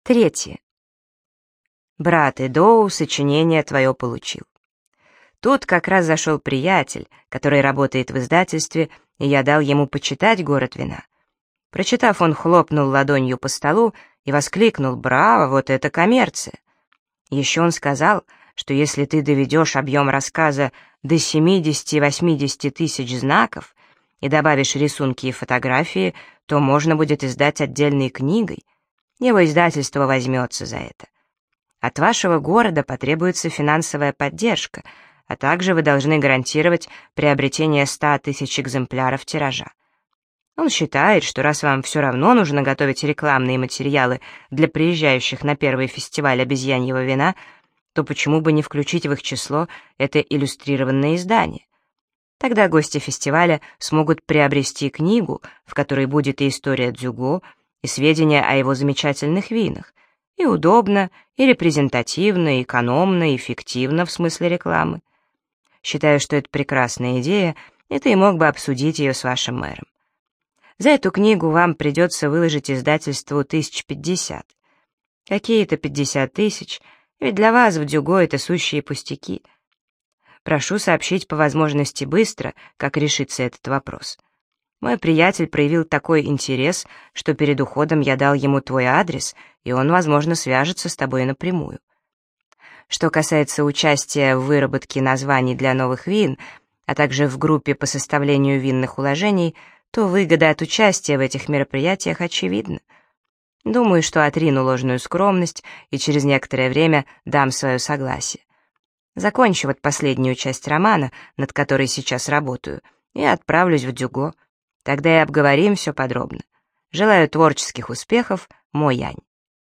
Третье. Брат Эдоу сочинение твое получил. Тут как раз зашел приятель, который работает в издательстве, и я дал ему почитать «Город вина». Прочитав, он хлопнул ладонью по столу и воскликнул: «Браво, вот это коммерция!» Еще он сказал, что если ты доведешь объем рассказа до 70-80 тысяч знаков и добавишь рисунки и фотографии, то можно будет издать отдельной книгой. Его издательство возьмется за это. От вашего города потребуется финансовая поддержка, а также вы должны гарантировать приобретение 100 тысяч экземпляров тиража. Он считает, что раз вам все равно нужно готовить рекламные материалы для приезжающих на первый фестиваль обезьяньего вина, то почему бы не включить в их число это иллюстрированное издание? Тогда гости фестиваля смогут приобрести книгу, в которой будет и история Дзюго, и сведения о его замечательных винах, и удобно, и репрезентативно, и экономно, и эффективно в смысле рекламы. Считаю, что это прекрасная идея, и ты мог бы обсудить ее с вашим мэром. За эту книгу вам придется выложить издательству 1050. Какие-то 50 тысяч, ведь для вас в Дзюго это сущие пустяки. Прошу сообщить по возможности быстро, как решится этот вопрос. Мой приятель проявил такой интерес, что перед уходом я дал ему твой адрес, и он, возможно, свяжется с тобой напрямую. Что касается участия в выработке названий для новых вин, а также в группе по составлению винных уложений, то выгода от участия в этих мероприятиях очевидна. Думаю, что отрину ложную скромность и через некоторое время дам свое согласие. Закончу вот последнюю часть романа, над которой сейчас работаю, и отправлюсь в Дзюго. Тогда и обговорим все подробно. Желаю творческих успехов, Мо Янь.